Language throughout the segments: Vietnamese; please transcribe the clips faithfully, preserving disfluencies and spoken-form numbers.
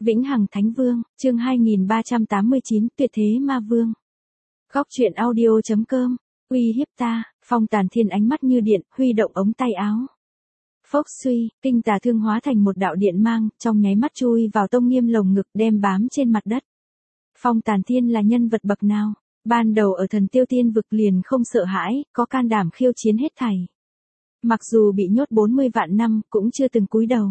Vĩnh Hằng Thánh Vương, chương hai nghìn ba trăm tám mươi chín, Tuyệt Thế Ma Vương. Góc truyện audio chấm com, uy hiếp ta, Phong Tàn Thiên ánh mắt như điện, huy động ống tay áo. Phốc suy, kinh tà thương hóa thành một đạo điện mang, trong nháy mắt chui vào Tông Nghiêm lồng ngực đem bám trên mặt đất. Phong Tàn Thiên là nhân vật bậc nào? Ban đầu ở Thần Tiêu Tiên vực liền không sợ hãi, có can đảm khiêu chiến hết thảy. Mặc dù bị nhốt bốn mươi vạn năm, cũng chưa từng cúi đầu.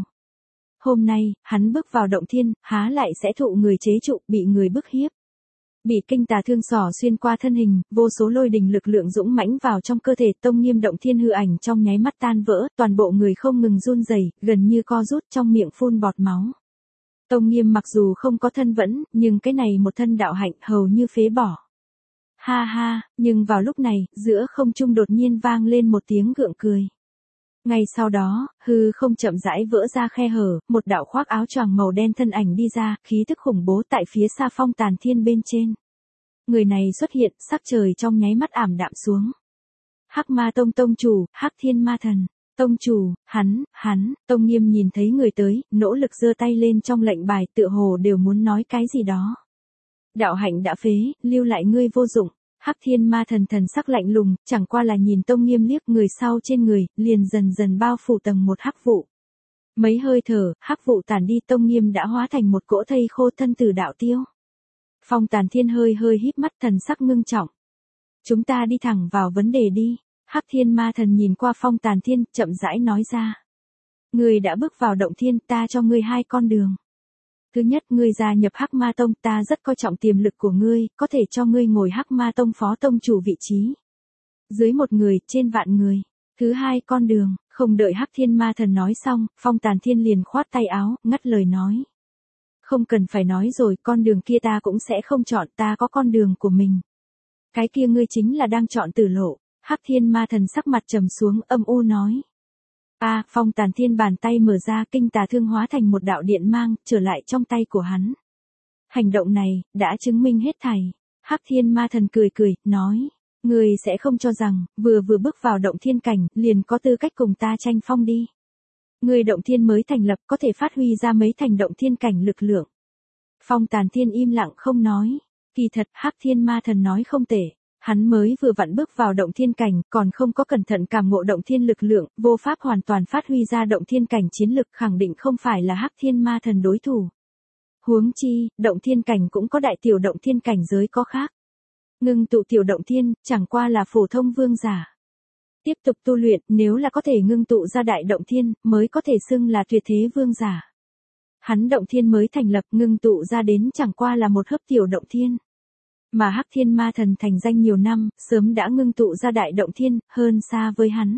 Hôm nay, hắn bước vào động thiên, há lại sẽ thụ người chế trụ, bị người bức hiếp. Bị kinh tà thương xỏ xuyên qua thân hình, vô số lôi đình lực lượng dũng mãnh vào trong cơ thể, Tông Nghiêm động thiên hư ảnh trong nháy mắt tan vỡ, toàn bộ người không ngừng run rẩy, gần như co rút trong miệng phun bọt máu. Tông Nghiêm mặc dù không có thân vẫn, nhưng cái này một thân đạo hạnh hầu như phế bỏ. Ha ha, nhưng vào lúc này, giữa không trung đột nhiên vang lên một tiếng gượng cười. Ngay sau đó, hư không chậm rãi vỡ ra khe hở, một đạo khoác áo choàng màu đen thân ảnh đi ra, khí tức khủng bố tại phía xa Phong Tàn Thiên bên trên. Người này xuất hiện, sắc trời trong nháy mắt ảm đạm xuống. Hắc Ma Tông tông chủ, Hắc Thiên Ma Thần. Tông chủ, hắn, hắn, Tông Nghiêm nhìn thấy người tới, nỗ lực giơ tay lên trong lệnh bài, tựa hồ đều muốn nói cái gì đó. Đạo hạnh đã phế, lưu lại ngươi vô dụng. Hắc Thiên Ma Thần thần sắc lạnh lùng, chẳng qua là nhìn Tông Nghiêm liếc, người sau trên người, liền dần dần bao phủ tầng một hắc vụ. Mấy hơi thở, hắc vụ tàn đi, Tông Nghiêm đã hóa thành một cỗ thây khô thân tử đạo tiêu. Phong Tàn Thiên hơi hơi híp mắt, thần sắc ngưng trọng. Chúng ta đi thẳng vào vấn đề đi. Hắc Thiên Ma Thần nhìn qua Phong Tàn Thiên, chậm rãi nói ra. Ngươi đã bước vào động thiên, ta cho ngươi hai con đường. Thứ nhất, ngươi gia nhập Hắc Ma Tông, ta rất coi trọng tiềm lực của ngươi, có thể cho ngươi ngồi Hắc Ma Tông phó tông chủ vị trí. Dưới một người, trên vạn người. Thứ hai con đường, không đợi Hắc Thiên Ma Thần nói xong, Phong Tàn Thiên liền khoát tay áo, ngắt lời nói. Không cần phải nói rồi, con đường kia ta cũng sẽ không chọn, ta có con đường của mình. Cái kia ngươi chính là đang chọn tử lộ. Hắc Thiên Ma Thần sắc mặt trầm xuống, âm u nói. A, à, Phong Tàn Thiên bàn tay mở ra, kinh tà thương hóa thành một đạo điện mang, trở lại trong tay của hắn. Hành động này, đã chứng minh hết thảy. Hắc Thiên Ma Thần cười cười, nói. Ngươi sẽ không cho rằng, vừa vừa bước vào động thiên cảnh, liền có tư cách cùng ta tranh phong đi. Ngươi động thiên mới thành lập, có thể phát huy ra mấy thành động thiên cảnh lực lượng. Phong Tàn Thiên im lặng không nói. Kỳ thật, Hắc Thiên Ma Thần nói không tệ. Hắn mới vừa vặn bước vào động thiên cảnh, còn không có cẩn thận cảm ngộ động thiên lực lượng, vô pháp hoàn toàn phát huy ra động thiên cảnh chiến lực, khẳng định không phải là Hắc Thiên Ma Thần đối thủ. Huống chi, động thiên cảnh cũng có đại tiểu động thiên cảnh giới có khác. Ngưng tụ tiểu động thiên, chẳng qua là phổ thông vương giả. Tiếp tục tu luyện, nếu là có thể ngưng tụ ra đại động thiên, mới có thể xưng là tuyệt thế vương giả. Hắn động thiên mới thành lập, ngưng tụ ra đến chẳng qua là một hớp tiểu động thiên. Mà Hắc Thiên Ma Thần thành danh nhiều năm, sớm đã ngưng tụ ra đại động thiên, hơn xa với hắn.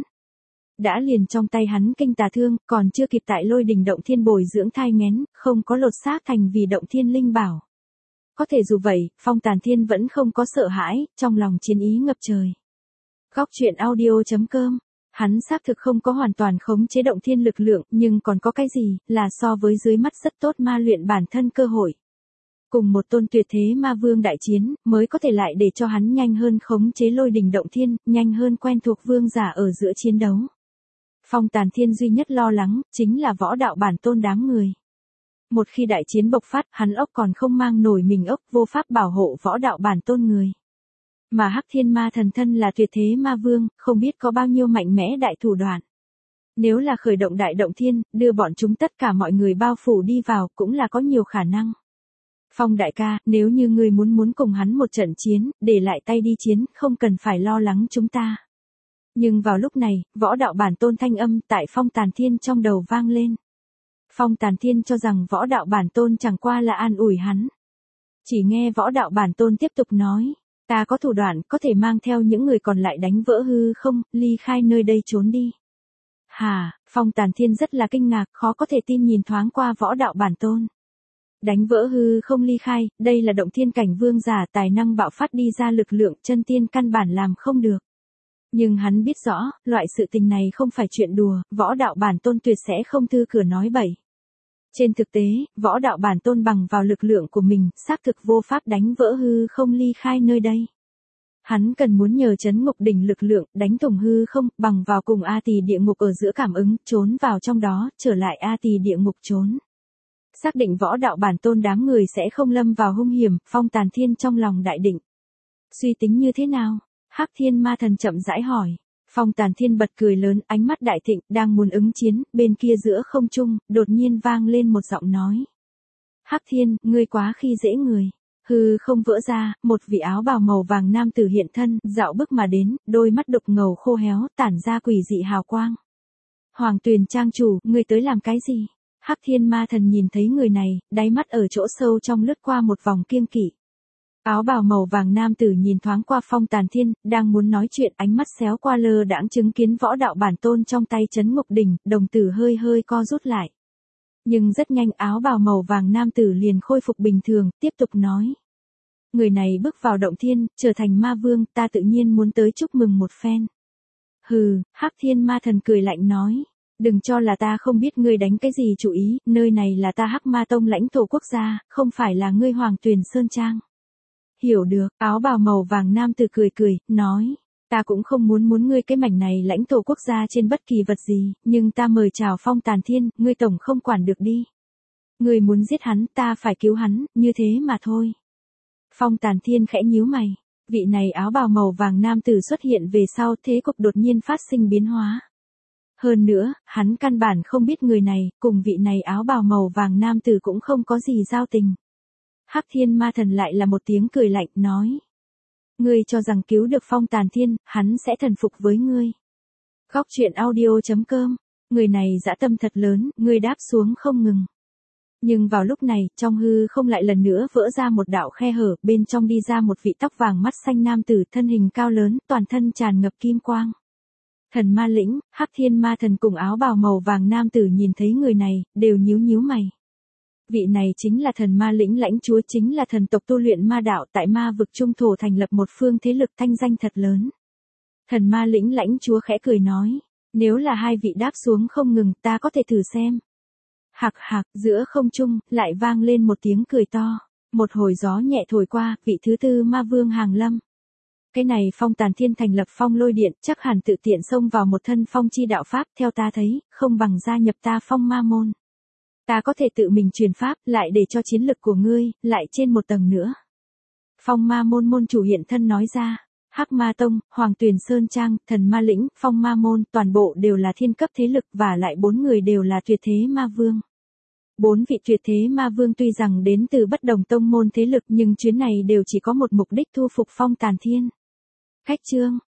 Đã liền trong tay hắn kinh tà thương, còn chưa kịp tại lôi đình động thiên bồi dưỡng thai nghén, không có lột xác thành vì động thiên linh bảo. Có thể dù vậy, Phong Tàn Thiên vẫn không có sợ hãi, trong lòng chiến ý ngập trời. Góc truyện audio chấm com, hắn xác thực không có hoàn toàn khống chế động thiên lực lượng, nhưng còn có cái gì, là so với dưới mắt rất tốt ma luyện bản thân cơ hội. Cùng một tôn tuyệt thế ma vương đại chiến, mới có thể lại để cho hắn nhanh hơn khống chế lôi đình động thiên, nhanh hơn quen thuộc vương giả ở giữa chiến đấu. Phong Tàn Thiên duy nhất lo lắng, chính là võ đạo bản tôn đám người. Một khi đại chiến bộc phát, hắn ốc còn không mang nổi mình ốc, vô pháp bảo hộ võ đạo bản tôn người. Mà Hắc Thiên Ma Thần thân là tuyệt thế ma vương, không biết có bao nhiêu mạnh mẽ đại thủ đoạn. Nếu là khởi động đại động thiên, đưa bọn chúng tất cả mọi người bao phủ đi vào, cũng là có nhiều khả năng. Phong đại ca, nếu như ngươi muốn muốn cùng hắn một trận chiến, để lại tay đi chiến, không cần phải lo lắng chúng ta. Nhưng vào lúc này, võ đạo bản tôn thanh âm tại Phong Tàn Thiên trong đầu vang lên. Phong Tàn Thiên cho rằng võ đạo bản tôn chẳng qua là an ủi hắn. Chỉ nghe võ đạo bản tôn tiếp tục nói, ta có thủ đoạn có thể mang theo những người còn lại đánh vỡ hư không, ly khai nơi đây trốn đi. Hà, Phong Tàn Thiên rất là kinh ngạc, khó có thể tin nhìn thoáng qua võ đạo bản tôn. Đánh vỡ hư không ly khai, đây là động thiên cảnh vương giả tài năng bạo phát đi ra lực lượng, chân tiên căn bản làm không được. Nhưng hắn biết rõ, loại sự tình này không phải chuyện đùa, võ đạo bản tôn tuyệt sẽ không thư cửa nói bậy. Trên thực tế, võ đạo bản tôn bằng vào lực lượng của mình, xác thực vô pháp đánh vỡ hư không ly khai nơi đây. Hắn cần muốn nhờ chấn ngục đỉnh lực lượng, đánh thủng hư không, bằng vào cùng A Tỳ địa ngục ở giữa cảm ứng, trốn vào trong đó, trở lại A Tỳ địa ngục trốn. Xác định võ đạo bản tôn đám người sẽ không lâm vào hung hiểm, Phong Tàn Thiên trong lòng đại định. Suy tính như thế nào? Hắc Thiên Ma Thần chậm rãi hỏi. Phong Tàn Thiên bật cười lớn, ánh mắt đại thịnh, đang muốn ứng chiến, bên kia giữa không trung, đột nhiên vang lên một giọng nói. Hắc Thiên, ngươi quá khi dễ người. Hư không vỡ ra, một vị áo bào màu vàng nam tử hiện thân, dạo bước mà đến, đôi mắt đục ngầu khô héo, tản ra quỷ dị hào quang. Hoàng Tuyền trang chủ, ngươi tới làm cái gì? Hắc Thiên Ma Thần nhìn thấy người này, đáy mắt ở chỗ sâu trong lướt qua một vòng kiêng kỵ. Áo bào màu vàng nam tử nhìn thoáng qua Phong Tàn Thiên, đang muốn nói chuyện, ánh mắt xéo qua lơ đãng chứng kiến võ đạo bản tôn trong tay trấn ngục đỉnh, đồng tử hơi hơi co rút lại. Nhưng rất nhanh áo bào màu vàng nam tử liền khôi phục bình thường, tiếp tục nói. Người này bước vào động thiên, trở thành ma vương, ta tự nhiên muốn tới chúc mừng một phen. Hừ, Hắc Thiên Ma Thần cười lạnh nói. Đừng cho là ta không biết ngươi đánh cái gì chủ ý, nơi này là ta Hắc Ma Tông lãnh thổ quốc gia, không phải là ngươi Hoàng Tuyền Sơn Trang. Hiểu được, áo bào màu vàng nam tử cười cười, nói. Ta cũng không muốn muốn ngươi cái mảnh này lãnh thổ quốc gia trên bất kỳ vật gì, nhưng ta mời chào Phong Tàn Thiên, ngươi tổng không quản được đi. Ngươi muốn giết hắn, ta phải cứu hắn, như thế mà thôi. Phong Tàn Thiên khẽ nhíu mày. Vị này áo bào màu vàng nam tử xuất hiện về sau, thế cục đột nhiên phát sinh biến hóa. Hơn nữa, hắn căn bản không biết người này, cùng vị này áo bào màu vàng nam tử cũng không có gì giao tình. Hắc Thiên Ma Thần lại là một tiếng cười lạnh, nói. Ngươi cho rằng cứu được Phong Tàn Thiên, hắn sẽ thần phục với ngươi. Góc truyện audio chấm com, người này dã tâm thật lớn, ngươi đáp xuống không ngừng. Nhưng vào lúc này, trong hư không lại lần nữa vỡ ra một đạo khe hở, bên trong đi ra một vị tóc vàng mắt xanh nam tử, thân hình cao lớn, toàn thân tràn ngập kim quang. Thần Ma Lĩnh, Hắc Thiên Ma Thần cùng áo bào màu vàng nam tử nhìn thấy người này, đều nhíu nhíu mày. Vị này chính là Thần Ma Lĩnh lãnh chúa, chính là thần tộc tu luyện ma đạo tại ma vực trung thổ thành lập một phương thế lực thanh danh thật lớn. Thần Ma Lĩnh lãnh chúa khẽ cười nói, nếu là hai vị đáp xuống không ngừng, ta có thể thử xem. Hạc hạc, giữa không trung, lại vang lên một tiếng cười to. Một hồi gió nhẹ thổi qua, vị thứ tư ma vương hàng lâm. Cái này Phong Tàn Thiên thành lập phong lôi điện, chắc hẳn tự tiện xông vào một thân phong chi đạo pháp, theo ta thấy, không bằng gia nhập ta phong ma môn. Ta có thể tự mình truyền pháp, lại để cho chiến lực của ngươi, lại trên một tầng nữa. Phong ma môn môn chủ hiện thân nói ra, Hắc Ma Tông, Hoàng Tuyền Sơn Trang, Thần Ma Lĩnh, Phong Ma Môn, toàn bộ đều là thiên cấp thế lực và lại bốn người đều là tuyệt thế ma vương. Bốn vị tuyệt thế ma vương tuy rằng đến từ bất đồng tông môn thế lực nhưng chuyến này đều chỉ có một mục đích thu phục Phong Tàn Thiên. Khách chương